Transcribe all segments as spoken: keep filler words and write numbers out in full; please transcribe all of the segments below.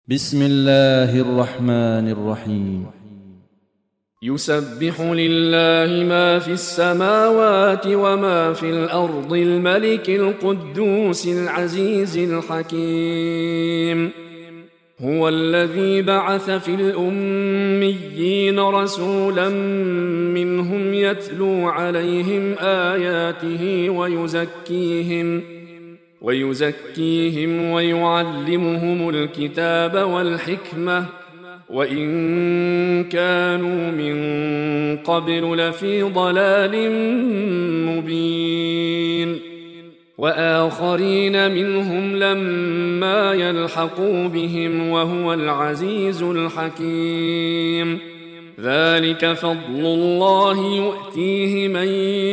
بسم الله الرحمن الرحيم. يسبح لله ما في السماوات وما في الأرض الملك القدوس العزيز الحكيم. هو الذي بعث في الأميين رسولا منهم يتلو عليهم آياته ويزكيهم ويزكيهم ويعلمهم الكتاب والحكمة وإن كانوا من قبل لفي ضلال مبين. وآخرين منهم لما يلحقوا بهم وهو العزيز الحكيم. ذلك فضل الله يؤتيه من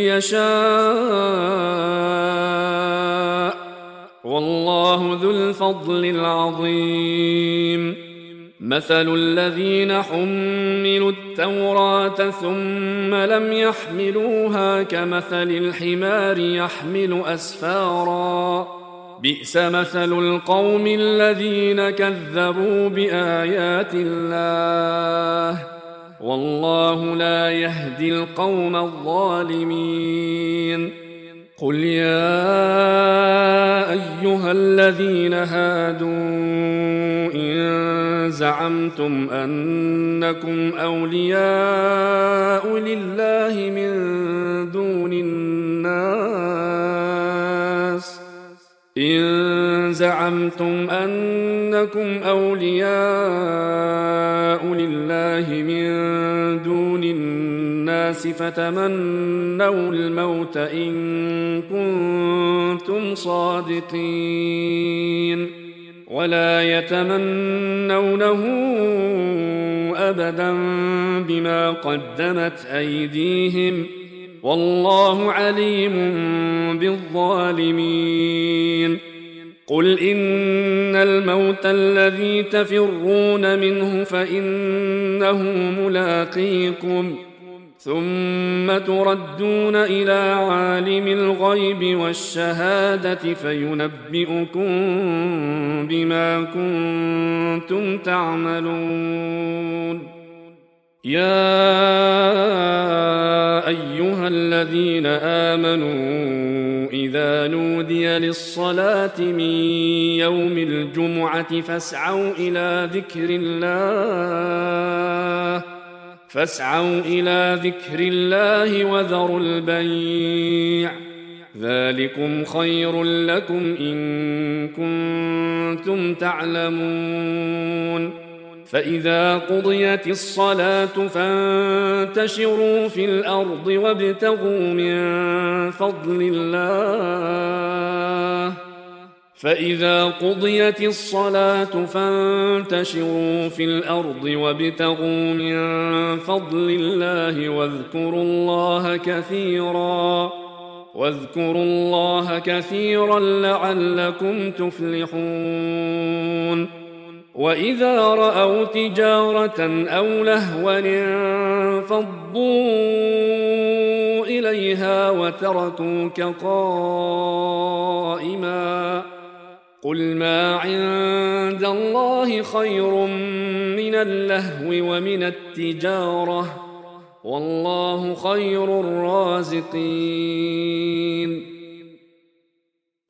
يشاء والله ذو الفضل العظيم. مثل الذين حملوا التوراة ثم لم يحملوها كمثل الحمار يحمل أسفارا بئس مثل القوم الذين كذبوا بآيات الله والله لا يهدي القوم الظالمين. قل يا أيها الذين هادوا إن زعمتم أنكم أولياء لله من دون الناس إن زعمتم أنكم أولياء لله من دون الناس فتمنوا الموت إن كنتم صادقين ولا يتمنونه أبدا بما قدمت أيديهم والله عليم بالظالمين. قل إن الموت الذي تفرون منه فإنه ملاقيكم ثم تردون إلى عالم الغيب والشهادة فينبئكم بما كنتم تعملون. يا أيها الذين آمنوا إذا نودي للصلاة من يوم الجمعة فاسعوا إلى ذكر الله فاسعوا إلى ذكر الله وذروا البيع ذلكم خير لكم إن كنتم تعلمون. فإذا قضيت الصلاة فانتشروا في الأرض وابتغوا من فضل الله فإذا قضيت الصلاة فانتشروا في الأرض وابتغوا من فضل الله واذكروا الله كثيرا واذكروا الله كثيرا لعلكم تفلحون. وإذا رأوا تجارة أو لهوا انفضوا إليها وتركوك قائما قل ما عند الله خير من اللهو ومن التجارة والله خير الرازقين.